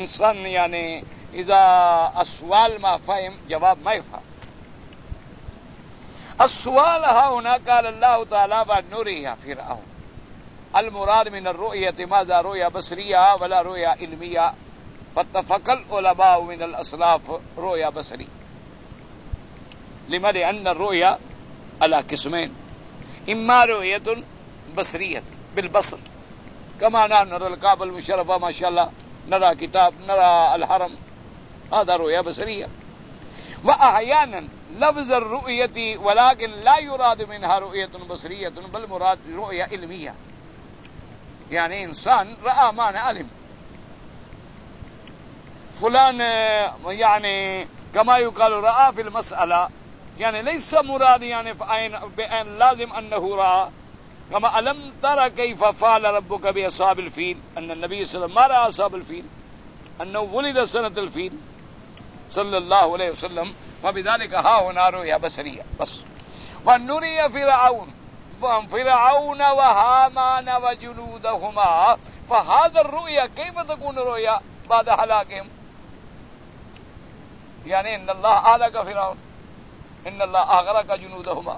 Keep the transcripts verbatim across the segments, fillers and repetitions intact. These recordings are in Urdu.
انسان يعني إذا السؤال ما فهم جواب ما يفهم. السؤال ها هنا قال الله تعالى فنريه فرعون. المراد من الرؤية ماذا؟ رؤية بصرية ولا رؤية علمية. فاتفق العلماء من الأسلاف رؤية بصرية. لما؟ لأن الرؤية على قسمين، إما رؤية بصرية بالبصر كما نحن نرى الكعبة المشرفة ما شاء الله، نرى كتاب، نرى الحرم، هذا رؤية بصرية. وأحيانا لفظ الرؤية ولكن لا يراد منها رؤية بصرية بل مراد رؤية علمية، يعني إنسان رأى ما علم فلان، يعني كما يقال رأى في المسألة، يعني ليس مراد يعني بأن لازم أنه رأى. كما ألم ترى كيف فعل ربك بأصحاب الفيل، أن النبي صلى الله عليه وسلم ما رأى أصحاب الفيل، أنه ولد سنة الفيل صلى الله عليه وسلم، وبذلك ها هنا رؤيا بصرية بس. ونري فرعون فرعون وهامان وجنودهما، فهذا الرؤيا كيف تكون رؤيا بعد هلاكهم؟ يعني إن الله أهلك فرعون، إن الله أغرق جنودهما.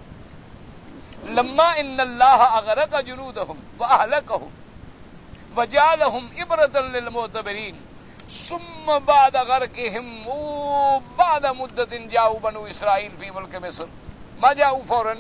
لما إن الله أغرق جنودهم وأهلكهم وجعلهم إبرة للمعتبرين، ثم بعد غرقهم وبعد مدة جاءوا بنو إسرائيل في ملك مصر، ما جاءوا فورا.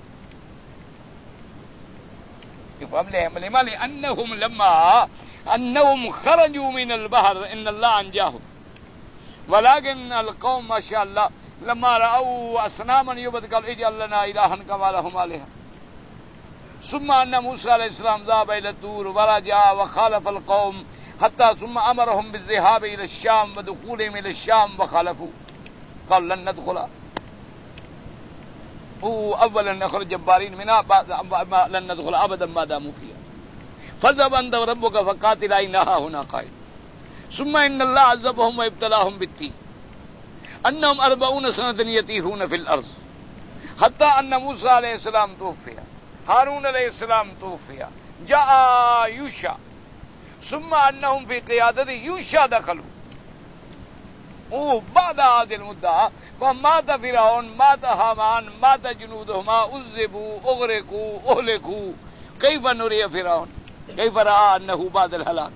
يفهم لهم لما؟ لأنهم لما أنهم خرجوا من البحر إن الله أنجاهم، ولكن القوم ما شاء الله لما رأوا أصناما يعبد قال اجعل لنا إلها كما لهم آلهة. ثم أن موسى عليه السلام ذهب إلى الطور ورجع وخالف القوم حتى ثم أمرهم بالذهاب إلى الشام ودخولهم إلى الشام وخالفوا، قال لن ندخل أولا نخرج جبارين منها لن ندخل أبدا ما داموا فيها، فاذهب أنت وربك فقاتلا إنها هنا قائد. ثم إن الله عذبهم وابتلاهم بالتين أنهم أربعون سنة يتيهون في الأرض حتى أن موسى عليه السلام توفي، هارون عليه السلام توفي، جاء يوشع، ثم أنهم في قيادة يوشع دخلوا. وبعد هذه المدة فمات فرعون، مات هامان، مات جنودهما، عذبوا، أغرقوا، أهلكوا. كيف نري فرعون؟ كيف رأى أنه بعد الهلاك؟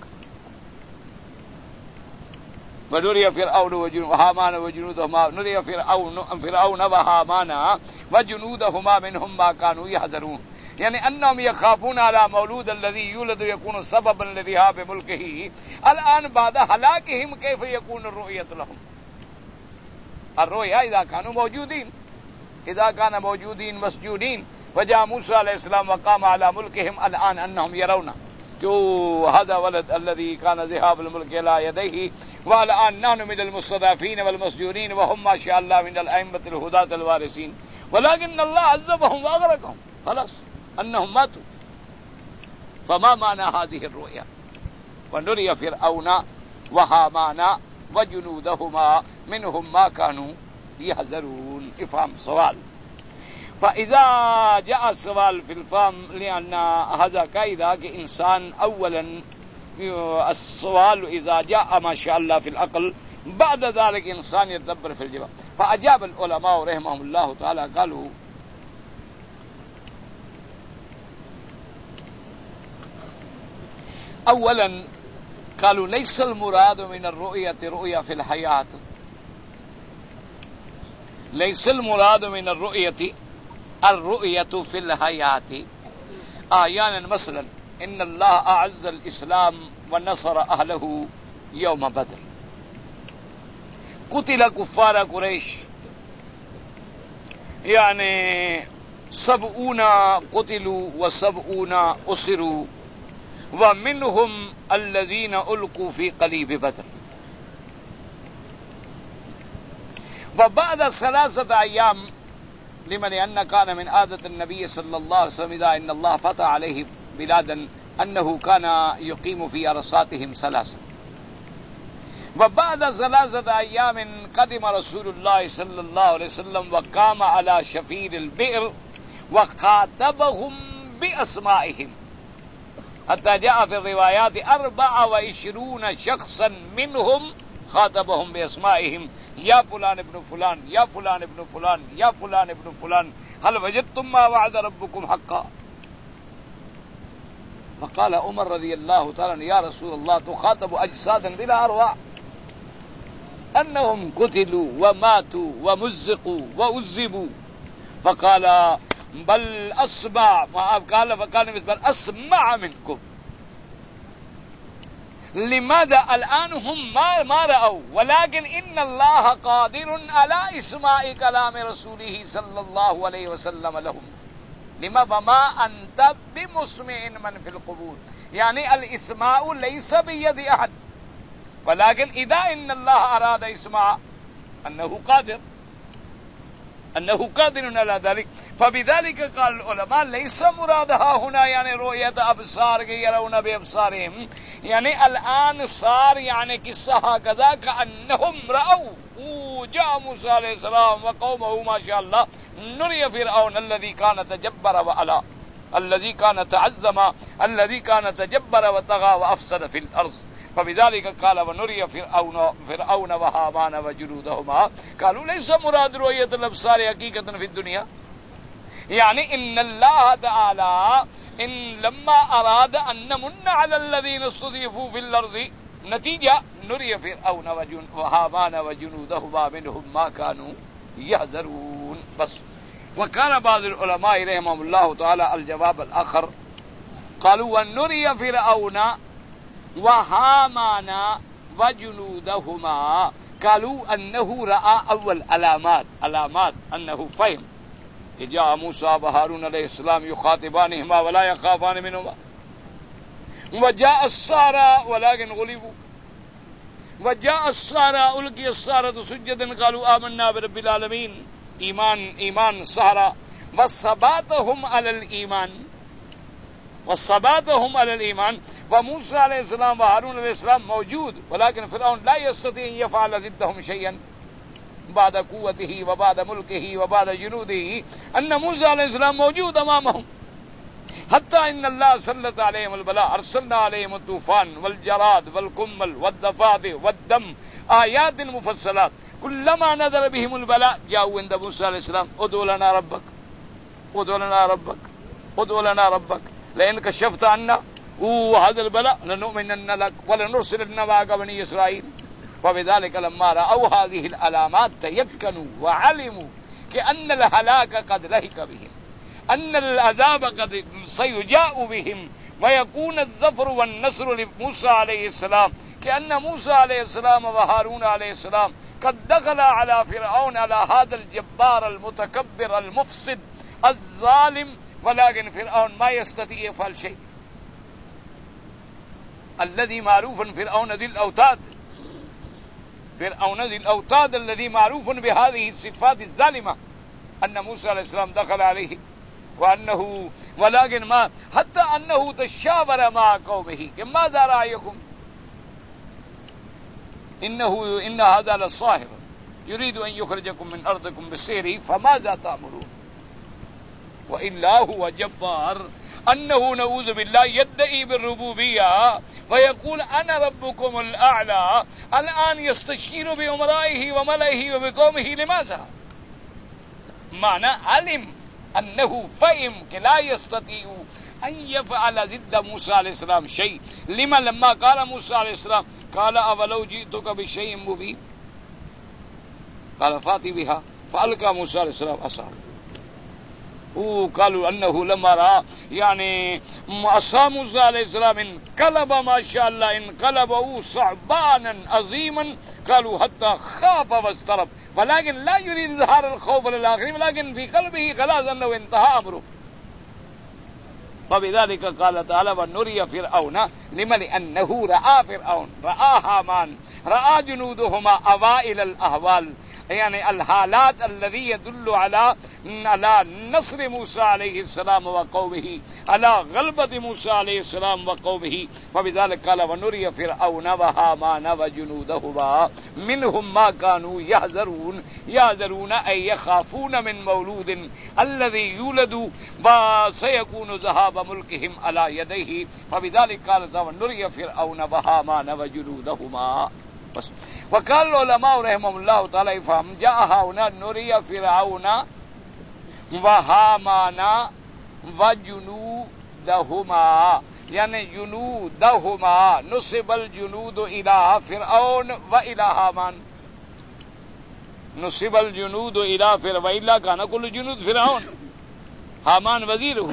ونري فرعون وهامان وجنودهما، نري فرعون فرعون وهامان وجنودهما منهم ما كانوا يحذرون، يعني أنهم يخافون على مولود الذي يولد يكون سببا لذهاب ملكه. الآن بعد هلاكهم كيف يكون الرؤية لهم؟ الرؤيا إذا كانوا موجودين، إذا كانوا موجودين مسجونين وجاء موسى عليه السلام وقام على ملكهم، الآن أنهم يرون جو هذا ولد الذي كان ذهاب الملك إلى يديه، والآن نحن من المستضعفين والمسجونين وهم ما شاء الله من الأئمة الهداة الوارثين، ولكن الله عذبهم وأغرقهم، خلاص أنهم ماتوا. فما معنى هذه الرؤيا؟ ونري فرعون وهامان وجنودهما منهم ما كانوا يحذرون. افهم سوال. فإذا جاء السؤال في الفهم، لأن هذا قاعدة كإنسان أولا السؤال إذا جاء ما شاء الله في العقل، بعد ذلك إنسان يتدبر في الجواب. فأجاب العلماء رحمهم الله تعالى قالوا أولا قالوا ليس المراد من الرؤية رؤية في الحياة، ليس المراد من الرؤية الرؤية في الحياة. أحيانا مثلا إن الله أعز الإسلام ونصر أهله يوم بدر، قتل كفار قريش يعني سبعون قتلوا وسبعون أسروا، ومنهم الذين ألقوا في قليب بدر. وبعد ثلاثة أيام، لمن أن كان من عادة النبي صلى الله عليه وسلم إذا إن الله فتح عليه بلادا أنه كان يقيم في أرصاتهم ثلاثة. وبعد ثلاثة أيام قدم رسول الله صلى الله عليه وسلم وقام على شفير البئر وخاطبهم بأسمائهم. حتى جاء في الروايات أربعة وعشرون شخصا منهم خاطبهم بأسمائهم يا فلان ابن فلان يا فلان ابن فلان يا فلان ابن فلان هل وجدتم ما وعد ربكم حقا. فقال عمر رضي الله تعالى عنه يا رسول الله تخاطب أجسادا بلا أرواح أنهم قتلوا وماتوا ومزقوا وعذبوا. فقال بل أسمع قال فقال بل أسمع منكم. لماذا الآن هم ما ما رأوا ولكن إن الله قادر على إسماع كلام رسوله صلى الله عليه وسلم لهم. لما فما أنت بمسمع من في القبور. يعني الإسماع ليس بيد أحد ولكن إذا إن الله أراد إسماع أنه قادر أنه قادر على ذلك. فبذلك قال العلماء ليس مرادها هنا يعني رؤية أبصار يرون بأبصارهم. يعني الآن صار يعني قصة هكذا كأنهم رأوا جاء موسى عليه السلام وقومه ما شاء الله نري فرعون الذي كان تجبر وعلا الذي كان تعزم الذي كان تجبر وطغى وأفسد في الأرض. فبذلك قال ونري فرعون فرعون وهامان وجنودهما. قالوا ليس مراد رؤية الأبصار حقيقة في الدنيا. يعني إن الله تعالى إن لما أراد أن نمن على الذين استضيفوا في الأرض نتيجة نري فرعون وهامان وجنودهما منهم ما كانوا يحذرون. بس. وكان بعض العلماء رحمهم الله تعالى الجواب الآخر قالوا ونري فرعون وهامان وجنودهما. قالوا أنه رأى أول علامات علامات أنه فهم. جاء موسى وهارون عليه السلام يخاطبانهما ولا يخافان منهما وجاء السارى ولكن غلبوا وجاء السارى ألقي السارة سجدا قالوا آمنا برب العالمين. إيمان إيمان سارى وثباتهم على الإيمان وثباتهم على الإيمان. وموسى عليه السلام وهارون عليه السلام موجود ولكن فرعون لا يستطيع أن يفعل ضدهم شيئا بعد قوته وبعد ملكه وبعد جنوده. أن موسى عليه السلام موجود أمامهم حتى إن الله سلط عليهم البلاء أرسلنا عليهم الطوفان والجراد والقمل والضفادع والدم آيات مفصلات كلما نزل بهم البلاء جاءوا عند موسى عليه السلام ادعو لنا ربك ادعو لنا ربك ادعو لنا ربك لئن كشفت عنا وهذا البلاء لنؤمنن لك ولنرسلن معك بني إسرائيل. وبذلك لما رأوا هذه العلامات تيقنوا وعلموا كأن الهلاك قد لحق بهم أن العذاب قد سيجاء بهم ويكون الظفر والنصر لموسى عليه السلام. كأن موسى عليه السلام وهارون عليه السلام قد دخل على فرعون على هذا الجبار المتكبر المفسد الظالم ولكن فرعون ما يستطيع يفعل شيء. الذي معروف فرعون ذي الأوتاد فرعون ذي الأوتاد الذي معروف بهذه الصفات الظالمة. أن موسى عليه السلام دخل عليه وأنه ولكن ما حتى أنه تشاور مع قومه ماذا رأيكم إنه إن هذا للصاحب يريد أن يخرجكم من أرضكم بسحره فماذا تأمرون. وإلا هو جبار أنه نعوذ بالله يدعي بالربوبية ويقول أنا ربكم الأعلى. الآن يستشير بأمرائه وملئه وبقومه. لماذا؟ معنى علم أنه فهم لا يستطيع أن يفعل ضد موسى عليه السلام شيء. لما لما قال موسى عليه السلام قال أولو جئتك بشيء مبين قال فاتي بها فألقى موسى عليه السلام عصاه. وقالوا أنه لما رأى يعني عصا موسى عليه السلام انقلب ما شاء الله انقلبه صعبانا عظيما. قالوا حتى خاف واسترب ولكن لا يريد إظهار الخوف للآخرين ولكن في قلبه خلاص أنه انتهى أمره. وبذلك قال تعالى ونري فرعون لما لأنه رأى فرعون رأى هامان رأى جنودهما أوائل الأهوال يعني الحالات الذي يدل على على نصر موسى عليه السلام وقومه، على غلبة موسى عليه السلام وقومه. فبذلك قال ونري فرعون وهامان وجنودهما منهم ما كانوا يحذرون. يحذرون أي يخافون من مولود الذي يولد وسيكون ذهاب ملكهم على يديه. فبذلك قال ونري فرعون وهامان وجنودهما. بس. وقال العلماء رحمهم الله تعالى افهم جاء هنا نري فرعون وهامان وجنودهما، یعنی جنودهما نصب الجنود الى فرعون والى هامان. نصب الجنود الى فرعون والا كان كل جنود فرعون، هامان وزيره.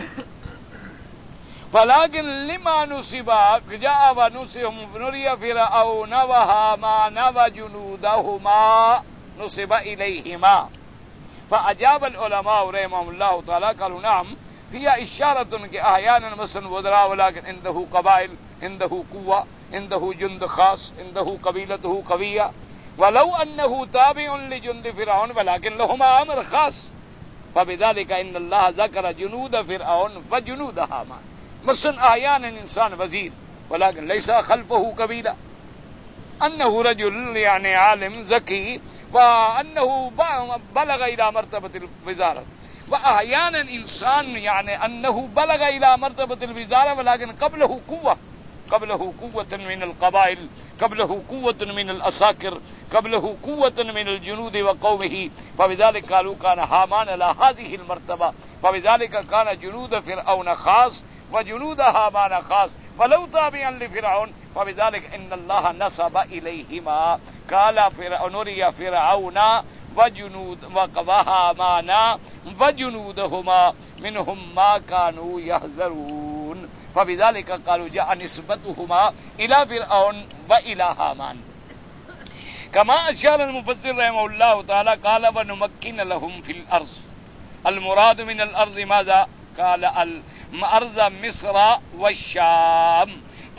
ولكن لما نصب جاء ونصب نري فرعون وهامان وجنودهما نصب إليهما. فأجاب العلماء رحمهم الله تعالى قالوا نعم فيها إشارة أحيانا مثلا وزراء ولكن عنده قبائل، عنده قوة، عنده جند خاص، عنده قبيلته قوية، ولو أنه تابع لجند فرعون ولكن لهما أمر خاص. فبذلك إن الله ذكر جنود فرعون وجنود هامان. مثلا احيانا انسان وزير ولكن ليس خلفه قبيله، انه رجل يعني عالم ذكي وانه بلغ الى مرتبه الوزاره، واحيانا انسان يعني انه بلغ الى مرتبه الوزاره ولكن قبله قوه، قبله قوه من القبائل، قبله قوه من الاساكر، قبله قوه من الجنود وقومه. فبذلك قالوا كان هامان على هذه المرتبه. فبذلك كان جنود فرعون خاص وجنود هامان خاص ولو تابعا لفرعون. وبذلك ان الله نسب اليهما قال فرعون نري فرعون وجنود وهامان وجنودهما منهم ما كانوا يحذرون. فبذلك قالوا جاء نسبتهما الى فرعون والى هامان. كما اشار المفسر رحمه الله تعالى قال ونمكن لهم في الارض. المراد من الارض ماذا؟ قال أرض مصر والشام.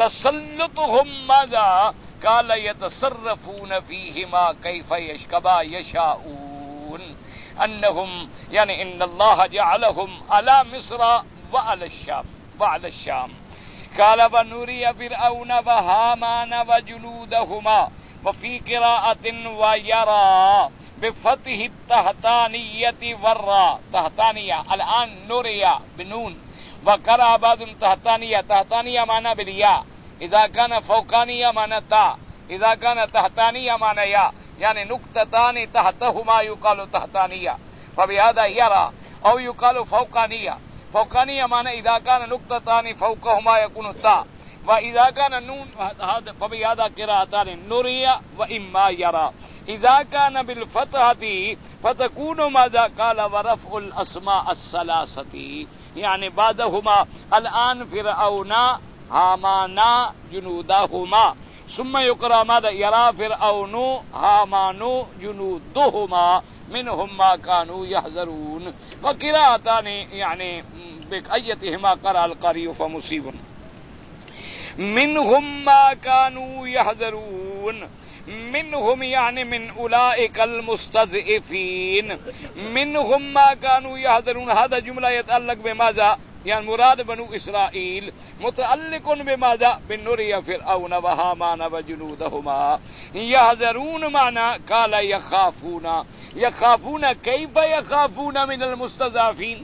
تسلطهم ماذا؟ قال يتصرفون فيهما كيف يشكبا يشاءون. أنهم يعني إن الله جعلهم على مصر وعلى الشام وعلى الشام. قال ونري فرعون وهامان وجنودهما. وفي قراءة ويرى بفتح التحتانية والراء، تحتانية الآن نريا بنون، وقرأ بعض تحتانية. تحتانية معنى بالياء، إذا كان فوقانية معنى تا، إذا كان تحتانية معنى يا، يعني نقطتان تحتهما يقال تحتانية. فبهذا يرى أو يقال فوقانية. فوقانية معنى إذا كان نقطتان فوقهما يكون تا، وإذا كان نون فبهذا قراءتان نريا وإما يرى. إذا كان بالفتحة فتكون ماذا؟ قال ورفع الأسماء الثلاثة، يعني بعدهما الآن فرعون هامان جنودهما، ثم يقرأ ماذا؟ يرى فرعون هامان جنودهما منهم ما كانوا يحذرون. وقراءتان يعني بأيتهما قرأ القارئ فمصيب. منهم ما كانوا يحذرون، منهم يعني من أولئك المستضعفين. منهم ما كانوا يحذرون هذا جملة يتعلق بماذا؟ يعني مراد بنو إسرائيل، متعلق بماذا؟ بالنري فرعون وهامان وجنودهما. يحذرون معنى قال يخافون. يخافون كيف يخافون من المستضعفين؟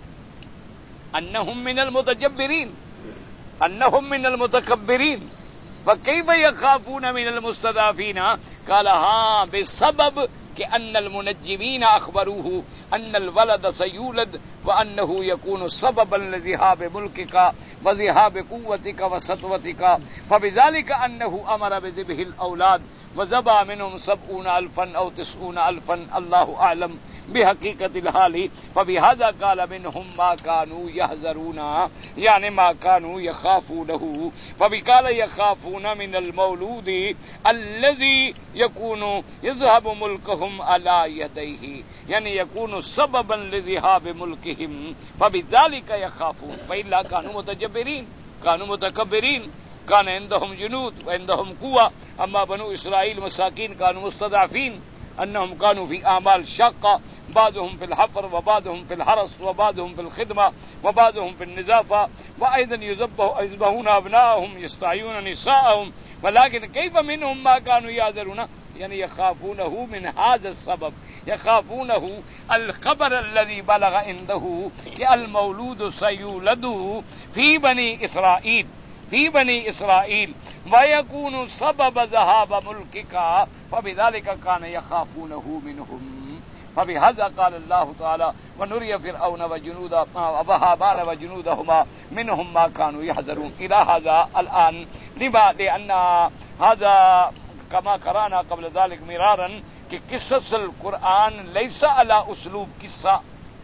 أنهم من المتجبرين، أنهم من المتكبرين. فكيف يخافون من المستضعفين؟ قال ها بسبب كأن المنجمين أخبروه أن الولد سيولد وأنه يكون سببا لذهاب ملكك وذهاب قوتك وسطوتك. فبذلك أنه أمر بذبح الأولاد وذبح منهم سبعون ألفا أو تسعون ألفا، الله أعلم بحقيقة الحال. فبهذا قال منهم ما كانوا يحذرون، يعني ما كانوا يخافونه. فبقال يخافون من المولود الذي يكون يذهب ملكهم على يديه، يعني يكون سببا لذهاب ملكهم. فبذلك يخافون، وإلا كانوا متجبرين، كانوا متكبرين، كان عندهم جنود وعندهم قوة. أما بنو إسرائيل مساكين كانوا مستضعفين، أنهم كانوا في آمال شاقة بعضهم في الحفر وبعضهم في الحرث وبعضهم في الخدمة وبعضهم في النزافة وأيضا يذبحون أبناءهم يستحيون نساءهم ولكن كيف منهم ما كانوا يعذرون يعني يخافونه من هذا السبب يخافونه الخبر الذي بلغ عنده کہ المولود سيولد في بني إسرائيل في بني إسرائيل ويكون سبب ذهاب ملكك فبذلك كان يخافونه منهم فبهذا قال الله تعالى ونري فرعون وجنوده وهامان وجنودهما منهم ما كانوا يحذرون إلى هذا الآن لما لأن هذا كما قرأنا قبل ذلك مرارا کہ قصص القرآن ليس على أسلوب قصة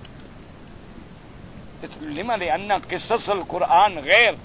لما لأن قصص القرآن غير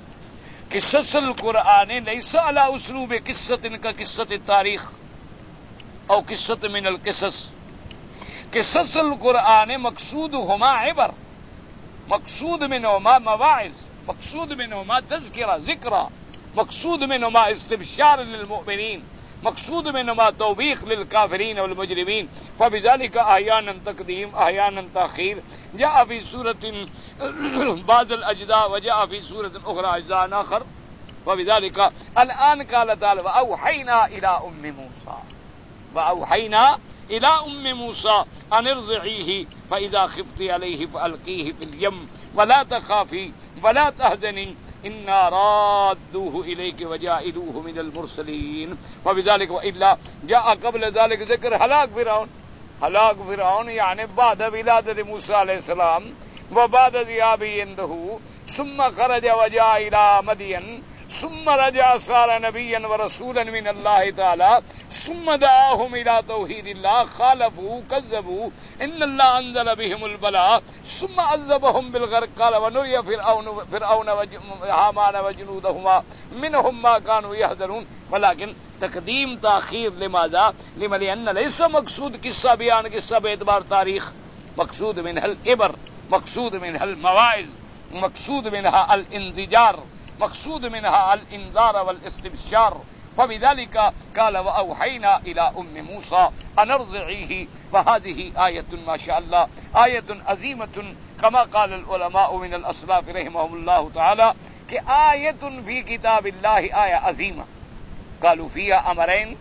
قصص القرآن ليس على أسلوب قصة كقصة التاريخ أو قصة من القصص قصص القرآن مقصودهما عبر مقصود منهما مواعظ مقصود منهما تذكرة ذكرى مقصود منهما استبشار للمؤمنين مقصود منهما توبيخ للكافرين والمجرمين فبذلك أحيانا تقديم أحيانا تأخير جاء في سورة بعض الأجزاء وجاء في سورة أخرى أجزاء آخر وبذلك الآن قال تعالى وأوحينا إلى أم موسى وأوحينا إلى أم موسى أن ارضعيه فإذا خفت عليه فألقيه في اليم ولا تخافي ولا تهزني إنا رادوه إليك وجاعلوه من المرسلين وبذلك وإلا جاء قبل ذلك ذكر هلاك فرعون هلاك فرعون يعني بعد ولادة موسى عليه السلام وبعد ذهابه عنده ثم خرج وجاء إلى مدين ثم رجع صار نبيا ورسولا من الله تعالى ثم دعاهم إلى توحيد الله خالفوا كذبوا إن الله أنزل بهم البلاء ثم عذبهم بالغرق قال ونري فرعون فرعون وهامان وجنودهما منهم ما كانوا يحذرون ولكن تقديم تأخير لماذا؟ لما لأن ليس مقصود قصة بيان قصة باعتبار تاريخ مقصود منها العبر مقصود منها المواعظ مقصود منها الانزجار مقصود منها الانذار والاستبشار فبذلك قال وأوحينا إلى أم موسى أن ارضعيه وهذه آية ما شاء الله آية عظيمة كما قال العلماء من الأسلاف رحمهم الله تعالى كآية في كتاب الله آية عظيمة قالوا فيها أمرين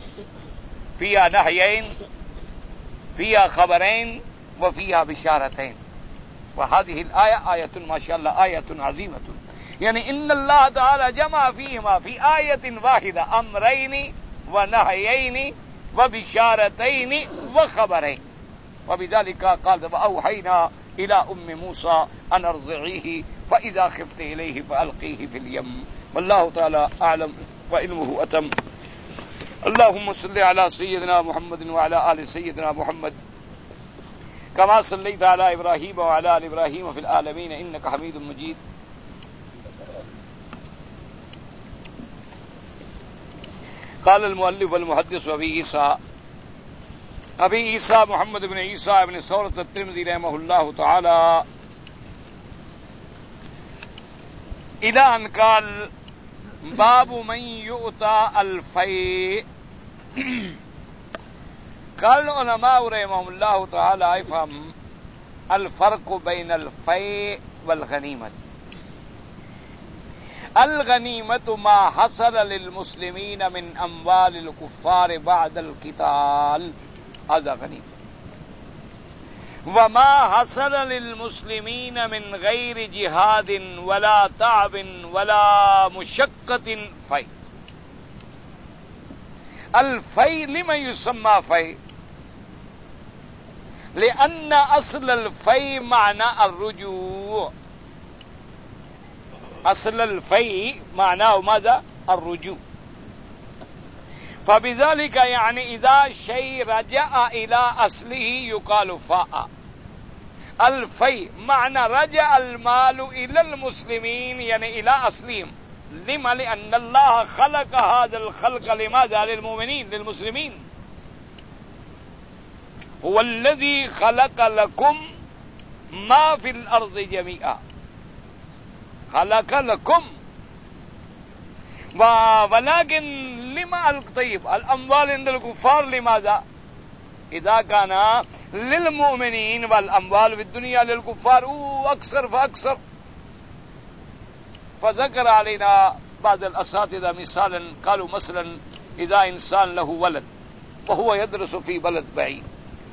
فيها نهيين فيها خبرين وفيها بشارتين وهذه الآية آية ما شاء الله آية عظيمة يعني إن الله تعالى جمع فيهما في آية واحدة أمرين ونهيين وبشارتين وخبرين وبذلك قال وأوحينا إلى أم موسى أن ارضعيه فإذا خفت إليه فألقيه في اليم والله تعالى أعلم وعلمه أتم. اللهم صل على سيدنا محمد وعلى آل سيدنا محمد كما صليت على إبراهيم وعلى آل إبراهيم في العالمين إنك حميد مجيد. قال المؤلف والمحدث أبي عيسى أبي عيسى محمد بن عيسى بن ثورة الترمذي رحمه الله تعالى إلى أن قال باب من يؤتى الفيء. قال العلماء رحمهم الله تعالى يفهم الفرق بين الفيء والغنيمة. الغنيمة ما حصل للمسلمين من أموال الكفار بعد القتال هذا غنيمة وما حصل للمسلمين من غير جهاد ولا تعب ولا مشقة فيء. الفيء لما يسمى فيء؟ لأن أصل الفيء معنى الرجوع. أصل الفيء معناه ماذا؟ الرجوع. فبذلك يعني إذا شيء رجع إلى أصله يقال فاء. الفيء معنى رجع المال إلى المسلمين يعني إلى أصلهم. لما؟ لأن الله خلق هذا الخلق لماذا؟ للمؤمنين للمسلمين. هو الذي خلق لكم ما في الأرض جميعا خلق لكم ولكن لما الطيب الأموال عند الكفار لماذا؟ اذا كان للمؤمنين والاموال في الدنيا للكفار اكثر فاكثر. فذكر علينا بعض الاساتذه مثالا قالوا مثلا اذا انسان له ولد وهو يدرس في بلد بعيد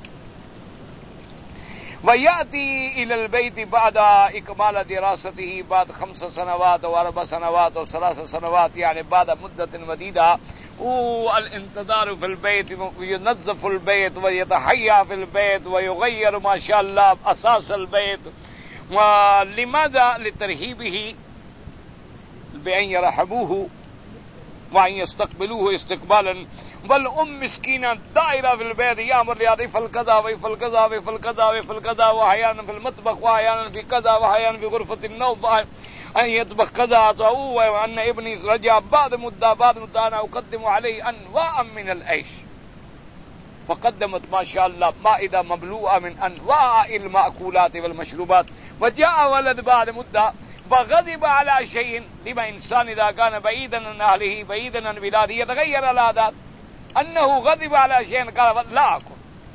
ويأتي إلى البيت بعد إكمال دراسته بعد خمس سنوات أو أربع سنوات أو ثلاث سنوات، يعني بعد مدة مديدة، والانتظار في البيت، ينظف البيت ويتحيا في البيت ويغير ما شاء الله أساس البيت. ولماذا؟ لترهيبه بأن يرحبوه وأن يستقبلوه استقبالا. والأم مسكينة دائرة في البيت يأمر لهذا يفعل كذا ويفعل كذا ويفعل كذا ويفعل كذا، وأحيانا في المطبخ وأحيانا في كذا وأحيانا في غرفة النوم أن يطبخ كذا، وأن ابني رجع بعد مدة بعد مدة أنا أقدم عليه أنواع من العيش. فقدمت ما شاء الله مائدة مملوءة من أنواع المأكولات والمشروبات، وجاء ولد بعد مدة فغضب على شيء. لما إنسان إذا كان بعيدا عن أهله بعيدا عن بلاده يتغير العادات. أنه غضب على شيء قال لا أكل.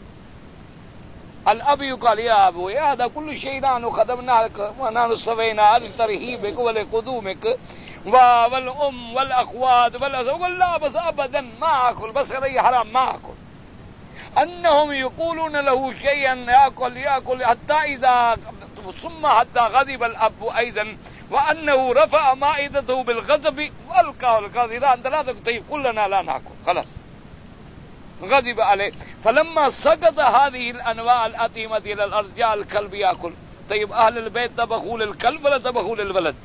الأب يقال يا أبو هذا كل شيء نحن خدمنا لك ونحن صفينا لترهيبك ولقدومك، والأم والأخوات والأخوات لا بس أبدا ما أكل، بس هذا حرام ما أكل. أنهم يقولون له شيئا يأكل يأكل حتى إذا ثم حتى غضب الأب أيضا، وأنه رفع مائدته بالغضب والقى الغضب إذا أنت لا تطيب كلنا لا نأكل خلاص. غضب عليه. فلما سقط هذه الأنواع الأطيمة إلى الأرض جاء الكلب يأكل. طيب أهل البيت طبخوا للكلب ولا طبخوا للولد؟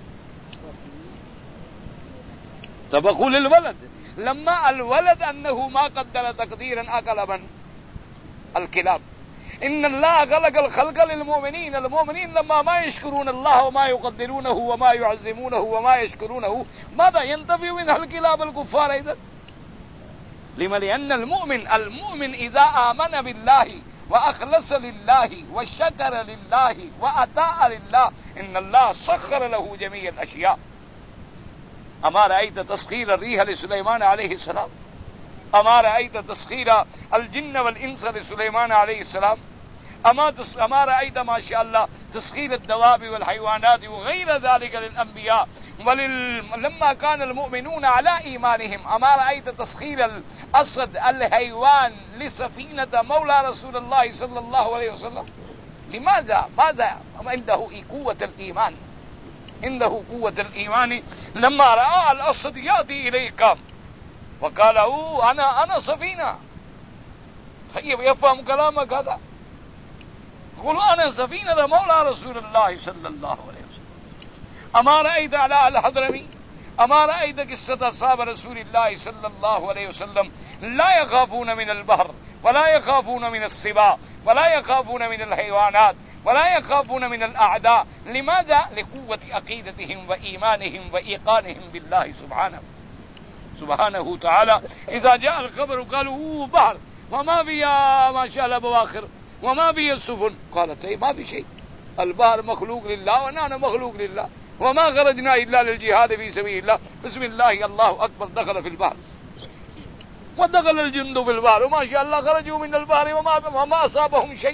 طبخوا للولد. لما الولد أنه ما قدر تقديرا أكل من؟ الكلاب. إن الله خلق الخلق للمؤمنين. المؤمنين لما ما يشكرون الله وما يقدرونه وما يعظمونه وما يشكرونه ماذا ينتفي منها الكلاب الكفار أيضا؟ لما؟ لأن المؤمن المؤمن إذا آمن بالله وأخلص لله وشكر لله وأطاع لله إن الله سخر له جميع الأشياء. أما رأيت تسخير الريح لسليمان عليه السلام؟ أما رأيت تسخير الجن والإنس لسليمان عليه السلام؟ أما أما رأيت ما شاء الله تسخير الدواب والحيوانات وغير ذلك للأنبياء ولما كان المؤمنون على إيمانهم؟ أما رأيت تسخير الأسد الحيوان لسفينة مولى رسول الله صلى الله عليه وسلم؟ لماذا؟ ماذا؟ عنده قوة الإيمان، عنده قوة الإيمان. لما رأى الأسد يأتي إليه قام وقال أوه أنا أنا سفينة. طيب يفهم كلامك هذا؟ يقول أنا سفينة مولى رسول الله صلى الله عليه وسلم. أما رأيت على الحضرمي؟ أما رأيت قصة أصحاب رسول الله صلى الله عليه وسلم لا يخافون من البحر ولا يخافون من السباع ولا يخافون من الحيوانات ولا يخافون من الأعداء. لماذا؟ لقوة عقيدتهم وإيمانهم وإيقانهم بالله سبحانه سبحانه تعالى. إذا جاء الخبر قالوا أوه بحر وما فيها ما شاء الله بواخر وما فيها السفن، قالت اي ما في شيء، البحر مخلوق لله ونحن مخلوق لله وما خرجنا إلا للجهاد في سبيل الله. بسم الله الله أكبر دخل في البحر ودخل الجند في البحر وما شاء الله خرجوا من البحر وما, وما أصابهم شيء.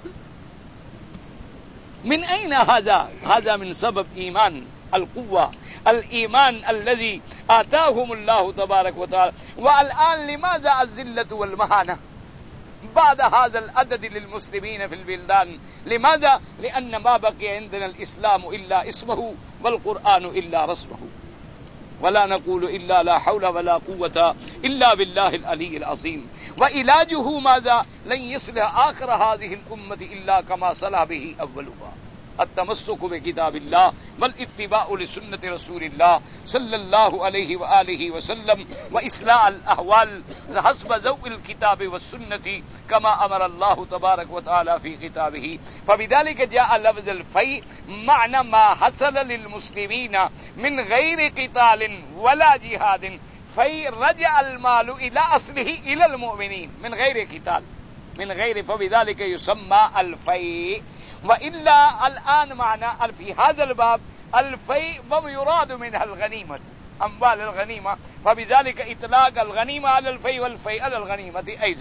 من أين هذا؟ هذا من سبب إيمان القوة، الإيمان الذي آتاهم الله تبارك وتعالى. والآن لماذا الذلة والمهانة بعد هذا العدد للمسلمين في البلدان؟ لماذا؟ لأن ما بقي عندنا الإسلام إلا اسمه والقرآن إلا رسمه، ولا نقول إلا لا حول ولا قوة إلا بالله العلي العظيم. وعلاجه ماذا؟ لن يصلح آخر هذه الأمة إلا كما صلح به أولها، التمسك بكتاب الله والاتباع لسنة رسول الله صلى الله عليه وآله وسلم، وإصلاح الأحوال حسب ذوق الكتاب والسنة كما أمر الله تبارك وتعالى في كتابه. فبذلك جاء لفظ الفيء معنى ما حصل للمسلمين من غير قتال ولا جهاد. فيء رجع المال إلى أصله إلى المؤمنين من غير قتال من غير، فبذلك يسمى الفيء. وإلا الآن معنى في هذا الباب الفيء ويراد منها الغنيمة، أموال الغنيمة، فبذلك إطلاق الغنيمة على الفيء والفيء على الغنيمة أيضا.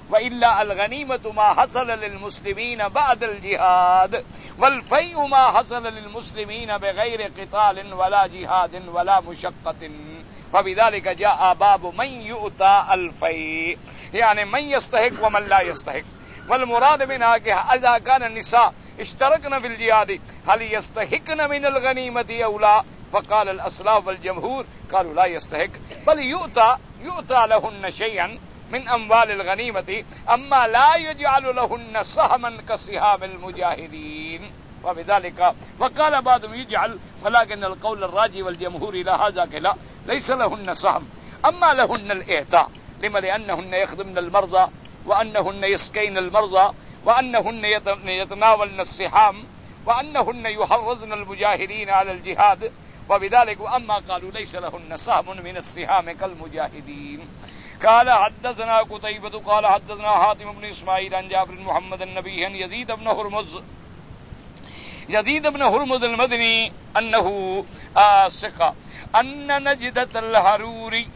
وإلا الغنيمة ما حصل للمسلمين بعد الجهاد والفيء ما حصل للمسلمين بغير قتال ولا جهاد ولا مشقة فبذلك جاء باب من يؤتى الفيء، يعني من يستحق ومن لا يستحق. والمراد منها إذا كان النساء اشتركن في الجهاد هل يستحقن من الغنيمة أو لا؟ فقال الأسلاف والجمهور قالوا لا يستحق، بل يؤتى يؤتى لهن شيئا من أموال الغنيمة، أما لا يجعل لهن سهما كسهام المجاهدين. وبذلك وقال بعضهم يجعل، ولكن القول الراجي والجمهور إلى هذا لا، ليس لهن سهم، أما لهن الإعطاء. لما؟ لأنهن يخدمن المرضى، وأنهن يسقين المرضى، وأنهن يتناولن السحام، وأنهن يحرضن المجاهدين على الجهاد. وبذلك أما قالوا ليس لهن سهم من السهام كالمجاهدين. قال حدثنا قتيبة قال حدثنا حاتم بن إسماعيل عن جابر بن محمد النبي عن يزيد بن هرمز يزيد بن هرمز المدني أنه ثقة أن نجدة الهروري،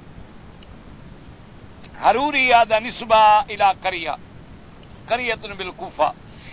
هروري هذا نسبة إلى قرية قرية بالكوفة،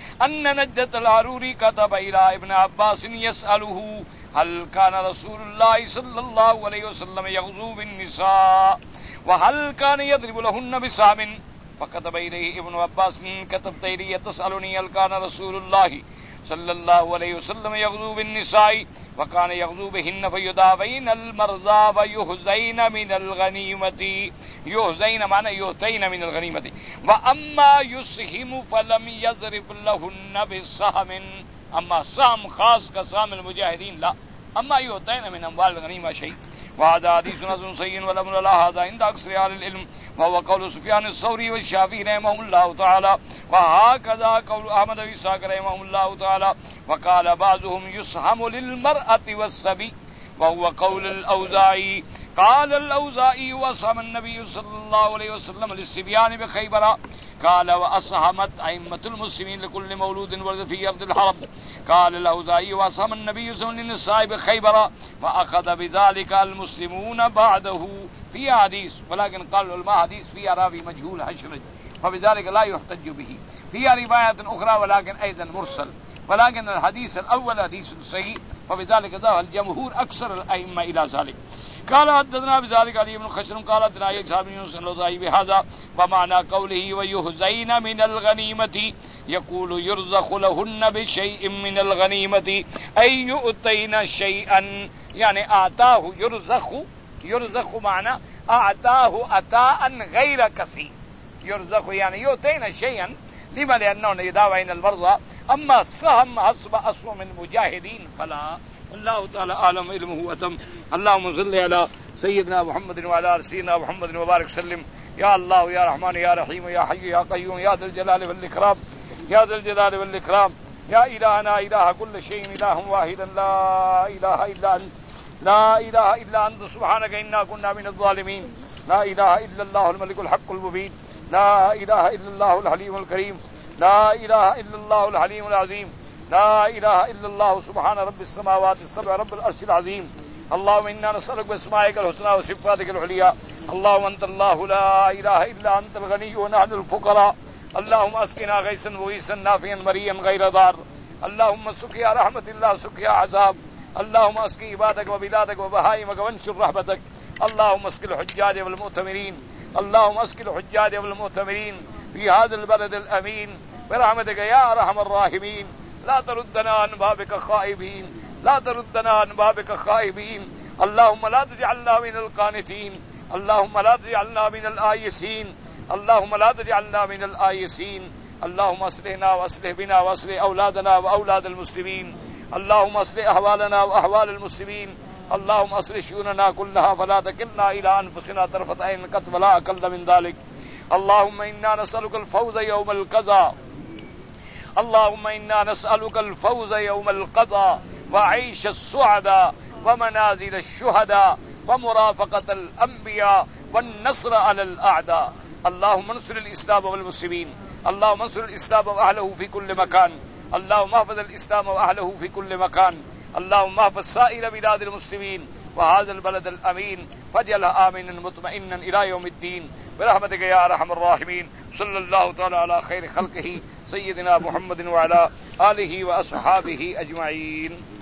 أن نجدة الهروري كتب إلى ابن عباس يسأله هل كان رسول الله صلى الله عليه وسلم يغزو بالنساء وهل كان يضرب لهن بسهم؟ فكتب إليه ابن عباس كتبت إلي تسألني هل كان رسول الله صلى الله عليه وسلم يغزو بالنساء وكان يغزو بهن فيداوين المرضى ويهزين من الغنيمة، يهزين معنى يهتين من الغنيمة، وأما يسهم فلم يضرب لهن بسهم، أما سهم خاص كسهم المجاهدين لا، أما يهتين من أموال الغنيمة شيء. وهذا حديث حسن صحيح ولم لا هذا عند أكثر أهل العلم، وهو قول سفيان الثوري والشافعي رحمهم الله تعالى، وهكذا قول أحمد بن إسحاق رحمهم الله تعالى. وقال بعضهم يسهم للمرأة والصبي، وهو قول الأوزاعي. قال الأوزاعي وأسهم النبي صلى الله عليه وسلم للصبيان بخيبر. قال وأسهمت أئمة المسلمين لكل مولود ولد في أرض الحرب. قال الأوزاعي وأسهم النبي صلى الله عليه وسلم للنساء بخيبر، وأخذ بذلك المسلمون بعده في حديث، ولكن قال العلماء حديث في راوي مجهول حشرج، فبذلك لا يحتج به. فيها روايات أخرى ولكن أيضا مرسل، ولكن الحديث الأول حديث صحيح، فبذلك ذهب الجمهور أكثر الأئمة إلى ذلك. قال حدثنا بذلك علي بن خشرم قال حدثنا يحيى بن يونس الأوزاعي بهذا ومعنى قوله ويهزين من الغنيمة يقول يرزق لهن بشيء من الغنيمة أي يؤتين شيئا، يعني آتاه يرزق، يرزق معنى أعطاه عطاء غير كثير، يرزق يعني يؤتين شيئا. لما؟ لأنه يداوين المرضى. أما السهم حسب أسهم المجاهدين فلا. الله تعالى أعلم علمه وتم. اللهم صل على سيدنا محمد وعلى آل سيدنا محمد وبارك وسلم. يا الله يا رحمن يا رحيم يا حي يا قيوم يا ذا الجلال والإكرام يا ذا الجلال والإكرام يا إلهنا إله كل شيء إله واحدا لا إله إلا أنت لا إله إلا أنت سبحانك إنا كنا من الظالمين. لا إله إلا الله الملك الحق المبين. لا إله إلا الله الحليم الكريم. لا إله إلا الله الحليم العظيم. لا إله إلا الله سبحان رب السماوات السبع رب العرش العظيم. اللهم إنا نسألك بأسمائك الحسنى وصفاتك العليا. اللهم أنت الله لا إله إلا أنت الغني ونحن الفقراء. اللهم أسقنا غيثا مغيثا نافعا مريا غير ضار. اللهم سقيا رحمة الله سقيا عذاب. اللهم اسقي عبادك وبلادك وبهائمك وانشر رحمتك. اللهم اسق الحجاج والمؤتمرين. اللهم اسق الحجاج والمؤتمرين في هذا البلد الأمين برحمتك يا أرحم الراحمين. لا تردنا عن بابك خائبين. لا تردنا عن بابك خائبين. اللهم لا تجعلنا من القانتين. اللهم لا تجعلنا من الآيسين. اللهم لا تجعلنا من الآيسين. اللهم اصلحنا واصلح بنا واصلح أولادنا وأولاد المسلمين. اللهم اصلح أحوالنا وأحوال المسلمين. اللهم اصلح شؤوننا كلها فلا تكلنا إلى أنفسنا طرفة عين قط ولا أقل من ذلك. اللهم إنا نسألك الفوز يوم القضاء. اللهم إنا نسألك الفوز يوم القضاء وعيش السعداء ومنازل الشهداء ومرافقة الأنبياء والنصر على الأعداء. اللهم انصر الإسلام والمسلمين. اللهم انصر الإسلام وأهله في كل مكان. اللهم احفظ الإسلام وأهله في كل مكان. اللهم احفظ سائر بلاد المسلمين وهذا البلد الأمين فاجعله آمنا مطمئنا إلى يوم الدين برحمتك يا أرحم الراحمين. صلى الله تعالى على خير خلقه سيدنا محمد وعلى آله وأصحابه أجمعين.